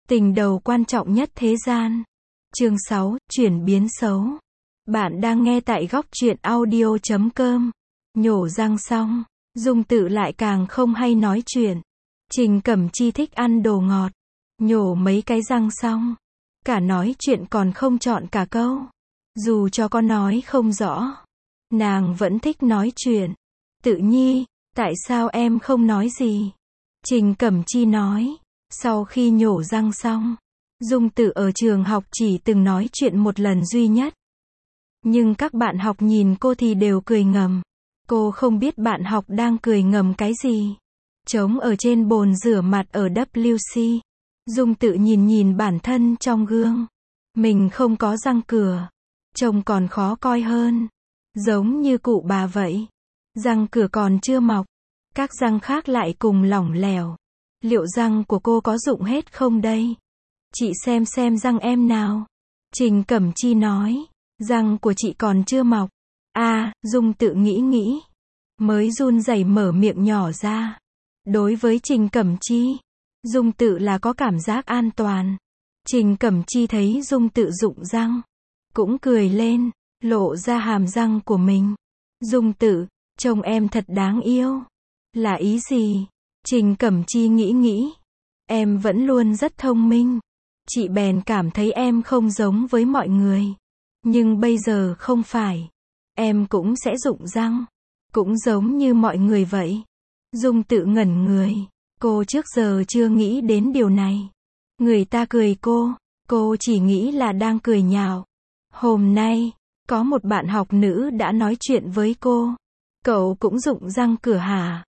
Tình đầu quan trọng nhất thế gian. Chương 6, chuyển biến xấu. Bạn đang nghe tại góc truyện audio.com. Nhổ răng xong, Dung Tự lại càng không hay nói chuyện. Trình Cẩm Chi thích ăn đồ ngọt. Nhổ mấy cái răng xong, cả nói chuyện còn không chọn cả câu. Dù cho có nói không rõ, nàng vẫn thích nói chuyện. Tự nhi, tại sao em không nói gì? Trình Cẩm Chi nói. Sau khi nhổ răng xong, Dung Tự ở trường học chỉ từng nói chuyện một lần duy nhất. Nhưng các bạn học nhìn cô thì đều cười ngầm. Cô không biết bạn học đang cười ngầm cái gì. Trống ở trên bồn rửa mặt ở WC. Dung Tự nhìn nhìn bản thân trong gương. Mình không có răng cửa. Trông còn khó coi hơn. Giống như cụ bà vậy. Răng cửa còn chưa mọc. Các răng khác lại cùng lỏng lẻo. Liệu răng của cô có dụng hết không đây? Chị xem răng em nào. Trình Cẩm Chi nói. Răng của chị còn chưa mọc. Dung Tự nghĩ. Mới run rẩy mở miệng nhỏ ra. Đối với Trình Cẩm Chi, Dung Tự là có cảm giác an toàn. Trình Cẩm Chi thấy Dung Tự rụng răng, cũng cười lên, lộ ra hàm răng của mình. Dung Tự, trông em thật đáng yêu. Là ý gì? Trình Cẩm Chi nghĩ. Em vẫn luôn rất thông minh. Chị bèn cảm thấy em không giống với mọi người. Nhưng bây giờ không phải. Em cũng sẽ rụng răng. Cũng giống như mọi người vậy. Dung Tự ngẩn người. Cô trước giờ chưa nghĩ đến điều này. Người ta cười cô chỉ nghĩ là đang cười nhạo. Hôm nay, có một bạn học nữ đã nói chuyện với cô. Cậu cũng rụng răng cửa hả?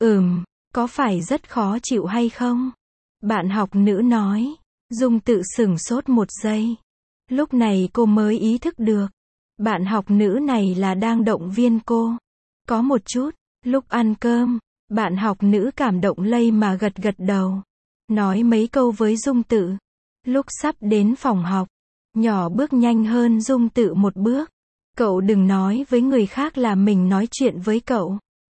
Có phải rất khó chịu hay không? Bạn học nữ nói. Dung Tự sửng sốt một giây. Lúc này cô mới ý thức được. Bạn học nữ này là đang động viên cô. Có một chút, lúc ăn cơm, bạn học nữ cảm động lây mà gật đầu. Nói mấy câu với Dung Tự. Lúc sắp đến phòng học, nhỏ bước nhanh hơn Dung Tự một bước. Cậu đừng nói với người khác là mình nói chuyện với cậu.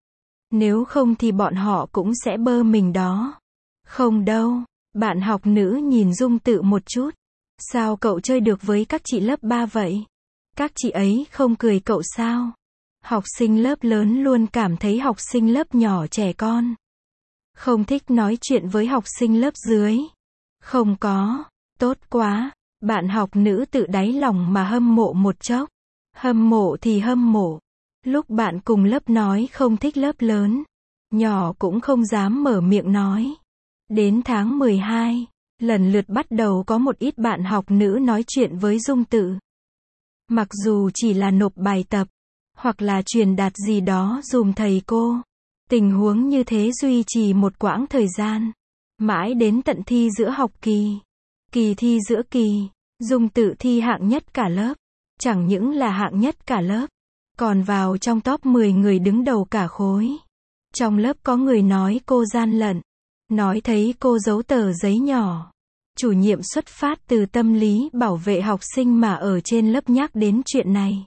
Nếu không thì bọn họ cũng sẽ bơ mình đó. Không đâu. Bạn học nữ nhìn Dung Tự một chút. Sao cậu chơi được với các chị lớp 3 vậy? Các chị ấy không cười cậu sao? Học sinh lớp lớn luôn cảm thấy học sinh lớp nhỏ trẻ con. Không thích nói chuyện với học sinh lớp dưới. Không có. Tốt quá. Bạn học nữ tự đáy lòng mà hâm mộ một chốc. Hâm mộ thì hâm mộ. Lúc bạn cùng lớp nói không thích lớp lớn, nhỏ cũng không dám mở miệng nói. Đến tháng 12, lần lượt bắt đầu có một ít bạn học nữ nói chuyện với Dung Tự. Mặc dù chỉ là nộp bài tập, hoặc là truyền đạt gì đó dùm thầy cô. Tình huống như thế duy trì một quãng thời gian. Mãi đến tận thi giữa học kỳ. Kỳ thi giữa kỳ, Dung Tự thi hạng nhất cả lớp. Chẳng những là hạng nhất cả lớp, còn vào trong top 10 người đứng đầu cả khối. Trong lớp có người nói cô gian lận. Nói thấy cô giấu tờ giấy nhỏ. Chủ nhiệm xuất phát từ tâm lý bảo vệ học sinh mà ở trên lớp nhắc đến chuyện này.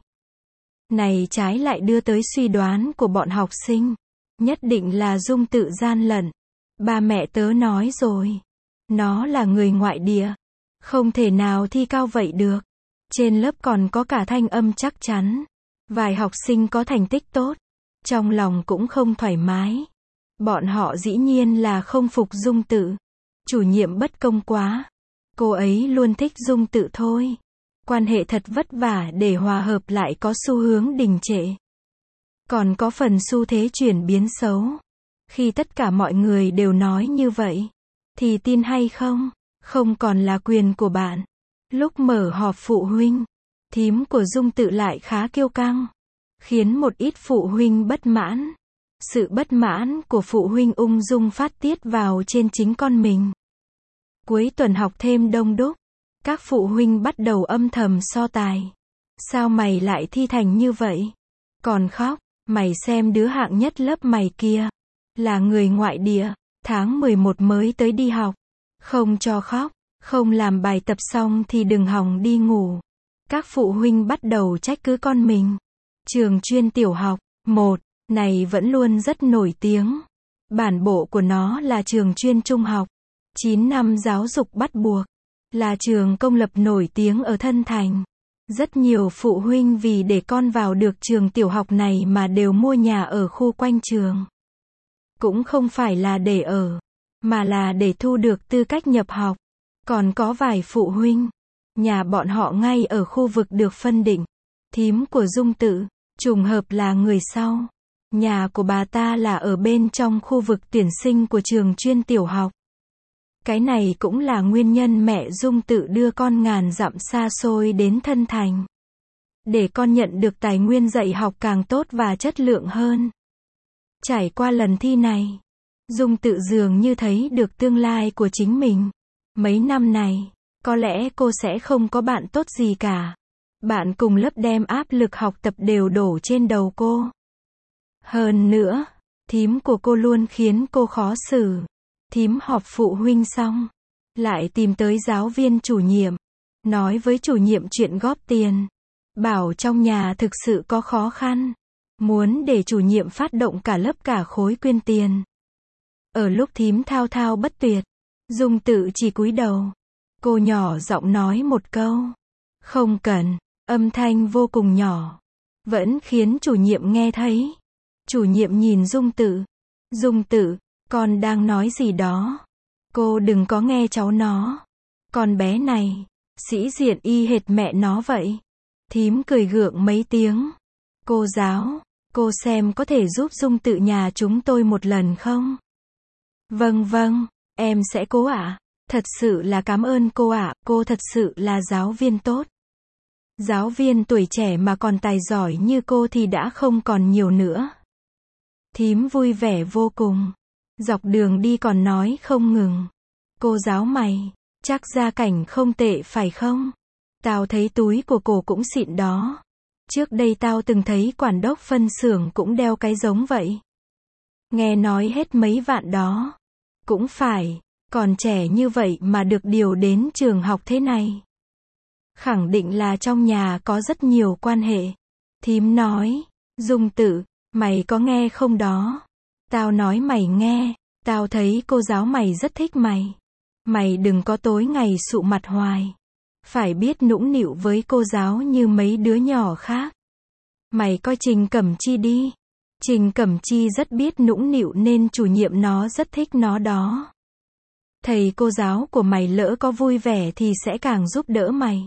Này trái lại đưa tới suy đoán của bọn học sinh. Nhất định là Dung Tự gian lận. Ba mẹ tớ nói rồi. Nó là người ngoại địa. Không thể nào thi cao vậy được. Trên lớp còn có cả thanh âm chắc chắn. Vài học sinh có thành tích tốt. Trong lòng cũng không thoải mái. Bọn họ dĩ nhiên là không phục Dung Tự. Chủ nhiệm bất công quá. Cô ấy luôn thích Dung Tự thôi. Quan hệ thật vất vả để hòa hợp lại có xu hướng đình trệ. Còn có phần xu thế chuyển biến xấu. Khi tất cả mọi người đều nói như vậy, thì tin hay không, không còn là quyền của bạn. Lúc mở họp phụ huynh, thím của Dung Tự lại khá kiêu căng, khiến một ít phụ huynh bất mãn. Sự bất mãn của phụ huynh ung dung phát tiết vào trên chính con mình. Cuối tuần học thêm đông đúc, các phụ huynh bắt đầu âm thầm so tài. Sao mày lại thi thành như vậy? Còn khóc, mày xem đứa hạng nhất lớp mày kia, là người ngoại địa, tháng 11 mới tới đi học. Không cho khóc, không làm bài tập xong thì đừng hòng đi ngủ. Các phụ huynh bắt đầu trách cứ con mình. Trường chuyên tiểu học 1 này vẫn luôn rất nổi tiếng. Bản bộ của nó là trường chuyên trung học. 9 năm giáo dục bắt buộc, là trường công lập nổi tiếng ở Thân Thành. Rất nhiều phụ huynh vì để con vào được trường tiểu học này mà đều mua nhà ở khu quanh trường. Cũng không phải là để ở, mà là để thu được tư cách nhập học. Còn có vài phụ huynh, nhà bọn họ ngay ở khu vực được phân định. Thím của Dung Tự, trùng hợp là người sau. Nhà của bà ta là ở bên trong khu vực tuyển sinh của trường chuyên tiểu học. Cái này cũng là nguyên nhân mẹ Dung Tự đưa con ngàn dặm xa xôi đến Thân Thành. Để con nhận được tài nguyên dạy học càng tốt và chất lượng hơn. Trải qua lần thi này, Dung Tự dường như thấy được tương lai của chính mình. Mấy năm này, có lẽ cô sẽ không có bạn tốt gì cả. Bạn cùng lớp đem áp lực học tập đều đổ trên đầu cô. Hơn nữa, thím của cô luôn khiến cô khó xử. Thím họp phụ huynh xong, lại tìm tới giáo viên chủ nhiệm, nói với chủ nhiệm chuyện góp tiền. Bảo trong nhà thực sự có khó khăn, muốn để chủ nhiệm phát động cả lớp cả khối quyên tiền. Ở lúc thím thao thao bất tuyệt, Dung Tự chỉ cúi đầu. Cô nhỏ giọng nói một câu. Không cần, âm thanh vô cùng nhỏ. Vẫn khiến chủ nhiệm nghe thấy. Chủ nhiệm nhìn Dung Tự. Dung Tự, con đang nói gì đó. Cô đừng có nghe cháu nó. Con bé này, sĩ diện y hệt mẹ nó vậy. Thím cười gượng mấy tiếng. Cô giáo, cô xem có thể giúp Dung Tự nhà chúng tôi một lần không? Vâng vâng, em sẽ cố ạ. Thật sự là cảm ơn cô ạ, cô thật sự là giáo viên tốt. Giáo viên tuổi trẻ mà còn tài giỏi như cô thì đã không còn nhiều nữa. Thím vui vẻ vô cùng. Dọc đường đi còn nói không ngừng. Cô giáo mày, chắc gia cảnh không tệ phải không? Tao thấy túi của cô cũng xịn đó. Trước đây tao từng thấy quản đốc phân xưởng cũng đeo cái giống vậy. Nghe nói hết mấy vạn đó. Cũng phải, còn trẻ như vậy mà được điều đến trường học thế này. Khẳng định là trong nhà có rất nhiều quan hệ. Thím nói, Dung Tự, mày có nghe không đó? Tao nói mày nghe, tao thấy cô giáo mày rất thích mày. Mày đừng có tối ngày sụ mặt hoài. Phải biết nũng nịu với cô giáo như mấy đứa nhỏ khác. Mày coi Trình Cẩm Chi đi. Trình Cẩm Chi rất biết nũng nịu nên chủ nhiệm nó rất thích nó đó. Thầy cô giáo của mày lỡ có vui vẻ thì sẽ càng giúp đỡ mày.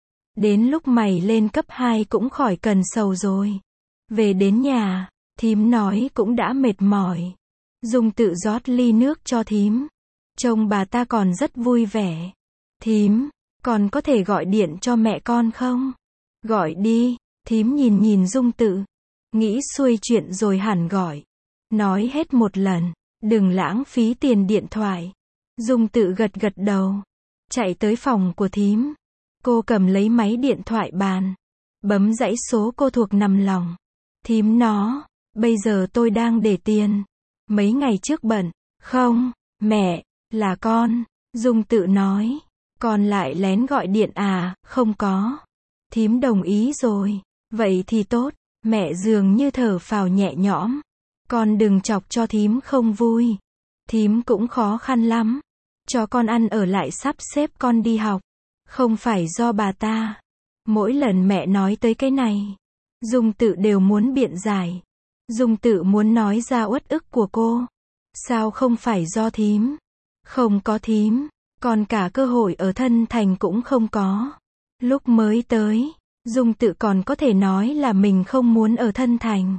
Đến lúc mày lên cấp 2 cũng khỏi cần sầu rồi. Về đến nhà, thím nói cũng đã mệt mỏi. Dung Tự rót ly nước cho thím. Trông bà ta còn rất vui vẻ. Thím, con có thể gọi điện cho mẹ con không? Gọi đi, thím nhìn Dung Tự. Nghĩ xuôi chuyện rồi hẳn gọi. Nói hết một lần, đừng lãng phí tiền điện thoại. Dung Tự gật gật đầu. Chạy tới phòng của thím. Cô cầm lấy máy điện thoại bàn. Bấm dãy số cô thuộc nằm lòng. Thím nó, bây giờ tôi đang để tiền. Mấy ngày trước bận. Không, mẹ, là con. Dung Tự nói. Con lại lén gọi điện à? Không có. Thím đồng ý rồi. Vậy thì tốt. Mẹ dường như thở phào nhẹ nhõm. Con đừng chọc cho thím không vui. Thím cũng khó khăn lắm. Cho con ăn ở lại sắp xếp con đi học. Không phải do bà ta. Mỗi lần mẹ nói tới cái này, Dung Tự đều muốn biện giải. Dung Tự muốn nói ra uất ức của cô. Sao không phải do thím? Không có thím, còn cả cơ hội ở Thân Thành cũng không có. Lúc mới tới, Dung Tự còn có thể nói là mình không muốn ở Thân Thành.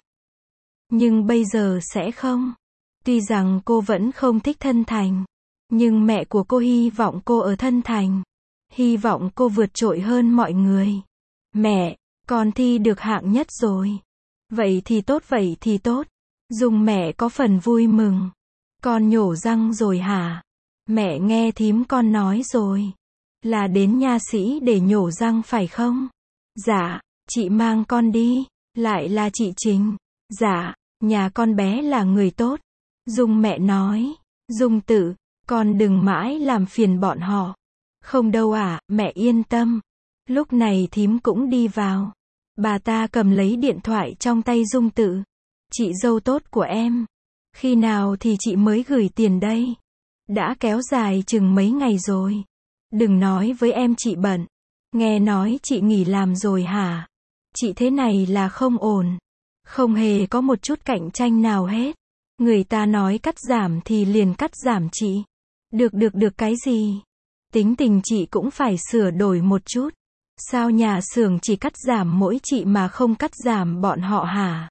Nhưng bây giờ sẽ không. Tuy rằng cô vẫn không thích Thân Thành, nhưng mẹ của cô hy vọng cô ở Thân Thành. Hy vọng cô vượt trội hơn mọi người. Mẹ, con thi được hạng nhất rồi. Vậy thì tốt. Dung mẹ có phần vui mừng. Con nhổ răng rồi hả? Mẹ nghe thím con nói rồi. Là đến nha sĩ để nhổ răng phải không? Dạ, chị mang con đi. Lại là chị Trình. Dạ, nhà con bé là người tốt. Dung mẹ nói. Dung Tự, con đừng mãi làm phiền bọn họ. Không đâu ạ, mẹ yên tâm. Lúc này thím cũng đi vào. Bà ta cầm lấy điện thoại trong tay Dung Tự. Chị dâu tốt của em. Khi nào thì chị mới gửi tiền đây? Đã kéo dài chừng mấy ngày rồi. Đừng nói với em chị bận. Nghe nói chị nghỉ làm rồi hả? Chị thế này là không ổn. Không hề có một chút cạnh tranh nào hết. Người ta nói cắt giảm thì liền cắt giảm chị. Được cái gì? Tính tình chị cũng phải sửa đổi một chút. Sao nhà xưởng chỉ cắt giảm mỗi chị mà không cắt giảm bọn họ hả?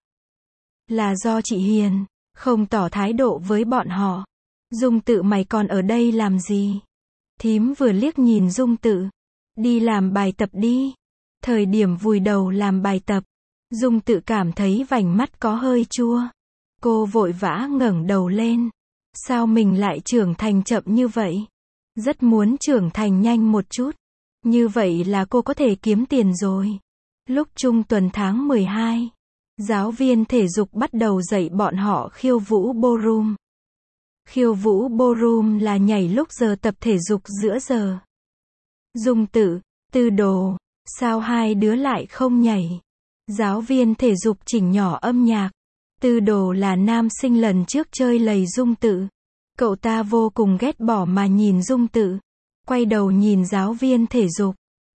Là do chị hiền, không tỏ thái độ với bọn họ. Dung Tự mày còn ở đây làm gì? Thím vừa liếc nhìn Dung Tự. Đi làm bài tập đi. Thời điểm vùi đầu làm bài tập, Dung Tự cảm thấy vành mắt có hơi chua. Cô vội vã ngẩng đầu lên. Sao mình lại trưởng thành chậm như vậy? Rất muốn trưởng thành nhanh một chút. Như vậy là cô có thể kiếm tiền rồi. Lúc trung tuần tháng 12, giáo viên thể dục bắt đầu dạy bọn họ khiêu vũ ballroom. Khiêu vũ ballroom là nhảy lúc giờ tập thể dục giữa giờ. Dung Tự, Tư Đồ, sao hai đứa lại không nhảy? Giáo viên thể dục chỉnh nhỏ âm nhạc. Tư Đồ là nam sinh lần trước chơi lầy Dung Tự. Cậu ta vô cùng ghét bỏ mà nhìn Dung Tự. Quay đầu nhìn giáo viên thể dục.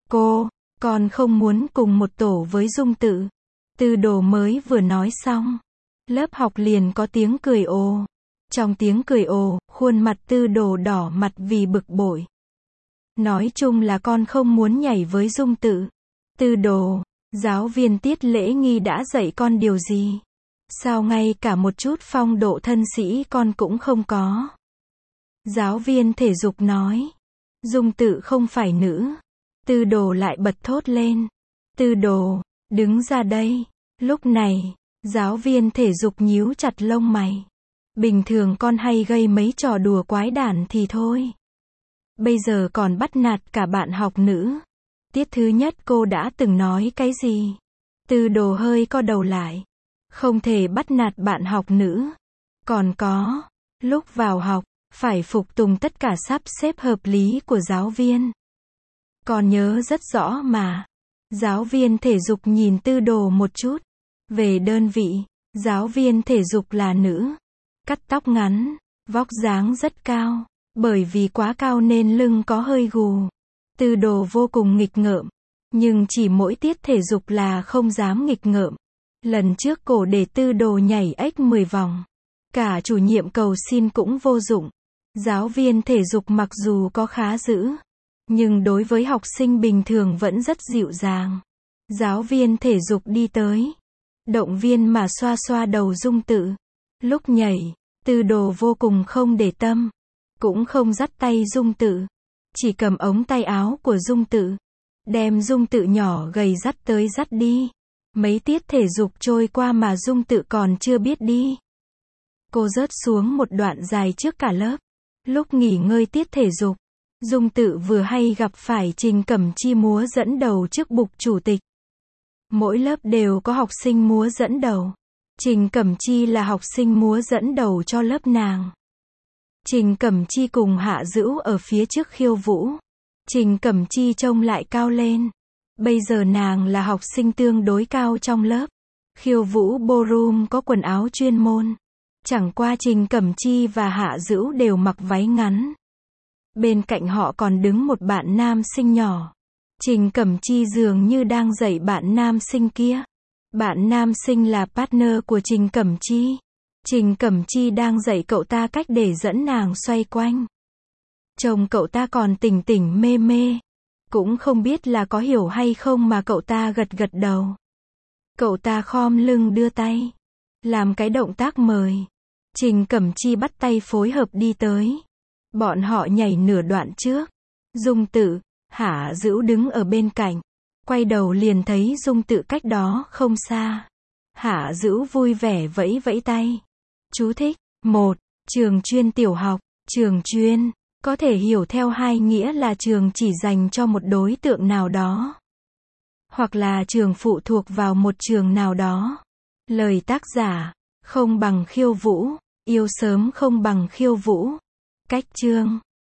Con không muốn cùng một tổ với Dung Tự. Tư Đồ mới vừa nói xong. Lớp học liền có tiếng cười ồ. Trong tiếng cười ồ, khuôn mặt Tư Đồ đỏ mặt vì bực bội. Nói chung là con không muốn nhảy với Dung Tự. Tư Đồ, giáo viên Tiết Lễ Nghi đã dạy con điều gì? Sao ngay cả một chút phong độ thân sĩ con cũng không có? Giáo viên thể dục nói. Dung Tự không phải nữ. Tư Đồ lại bật thốt lên. Tư Đồ, đứng ra đây. Lúc này, giáo viên thể dục nhíu chặt lông mày. Bình thường con hay gây mấy trò đùa quái đản thì thôi. Bây giờ còn bắt nạt cả bạn học nữ. Tiết thứ nhất cô đã từng nói cái gì? Tư Đồ hơi co đầu lại. Không thể bắt nạt bạn học nữ. Còn có, lúc vào học, phải phục tùng tất cả sắp xếp hợp lý của giáo viên. Con nhớ rất rõ mà. Giáo viên thể dục nhìn Tư Đồ một chút. Về đơn vị, giáo viên thể dục là nữ. Cắt tóc ngắn, vóc dáng rất cao. Bởi vì quá cao nên lưng có hơi gù. Tư Đồ vô cùng nghịch ngợm. Nhưng chỉ mỗi tiết thể dục là không dám nghịch ngợm. Lần trước cổ để Tư Đồ nhảy ếch 10 vòng. Cả chủ nhiệm cầu xin cũng vô dụng. Giáo viên thể dục mặc dù có khá dữ, nhưng đối với học sinh bình thường vẫn rất dịu dàng. Giáo viên thể dục đi tới, động viên mà xoa xoa đầu Dung Tự. Lúc nhảy, Tư Đồ vô cùng không để tâm, cũng không dắt tay Dung Tự, chỉ cầm ống tay áo của Dung Tự, đem Dung Tự nhỏ gầy dắt tới dắt đi. Mấy tiết thể dục trôi qua mà Dung Tự còn chưa biết đi. Cô rớt xuống một đoạn dài trước cả lớp. Lúc nghỉ ngơi tiết thể dục, Dung Tự vừa hay gặp phải Trình Cẩm Chi múa dẫn đầu trước bục chủ tịch. Mỗi lớp đều có học sinh múa dẫn đầu. Trình Cẩm Chi là học sinh múa dẫn đầu cho lớp nàng. Trình Cẩm Chi cùng Hạ Dữu ở phía trước khiêu vũ. Trình Cẩm Chi trông lại cao lên. Bây giờ nàng là học sinh tương đối cao trong lớp. Khiêu vũ ballroom có quần áo chuyên môn. Chẳng qua Trình Cẩm Chi và Hạ Dữu đều mặc váy ngắn. Bên cạnh họ còn đứng một bạn nam sinh nhỏ. Trình Cẩm Chi dường như đang dạy bạn nam sinh kia. Bạn nam sinh là partner của Trình Cẩm Chi. Trình Cẩm Chi đang dạy cậu ta cách để dẫn nàng xoay quanh. Trông cậu ta còn tỉnh tỉnh mê mê. Cũng không biết là có hiểu hay không mà cậu ta gật gật đầu. Cậu ta khom lưng đưa tay. Làm cái động tác mời. Trình Cẩm Chi bắt tay phối hợp đi tới. Bọn họ nhảy nửa đoạn trước. Dung Tự, Hạ Dữu đứng ở bên cạnh. Quay đầu liền thấy Dung Tự cách đó không xa. Hạ Dữu vui vẻ vẫy vẫy tay. Chú thích. 1. Trường chuyên tiểu học. Trường chuyên có thể hiểu theo hai nghĩa là trường chỉ dành cho một đối tượng nào đó. Hoặc là trường phụ thuộc vào một trường nào đó. Lời tác giả. Không bằng khiêu vũ. Yêu sớm không bằng khiêu vũ. Cách chương.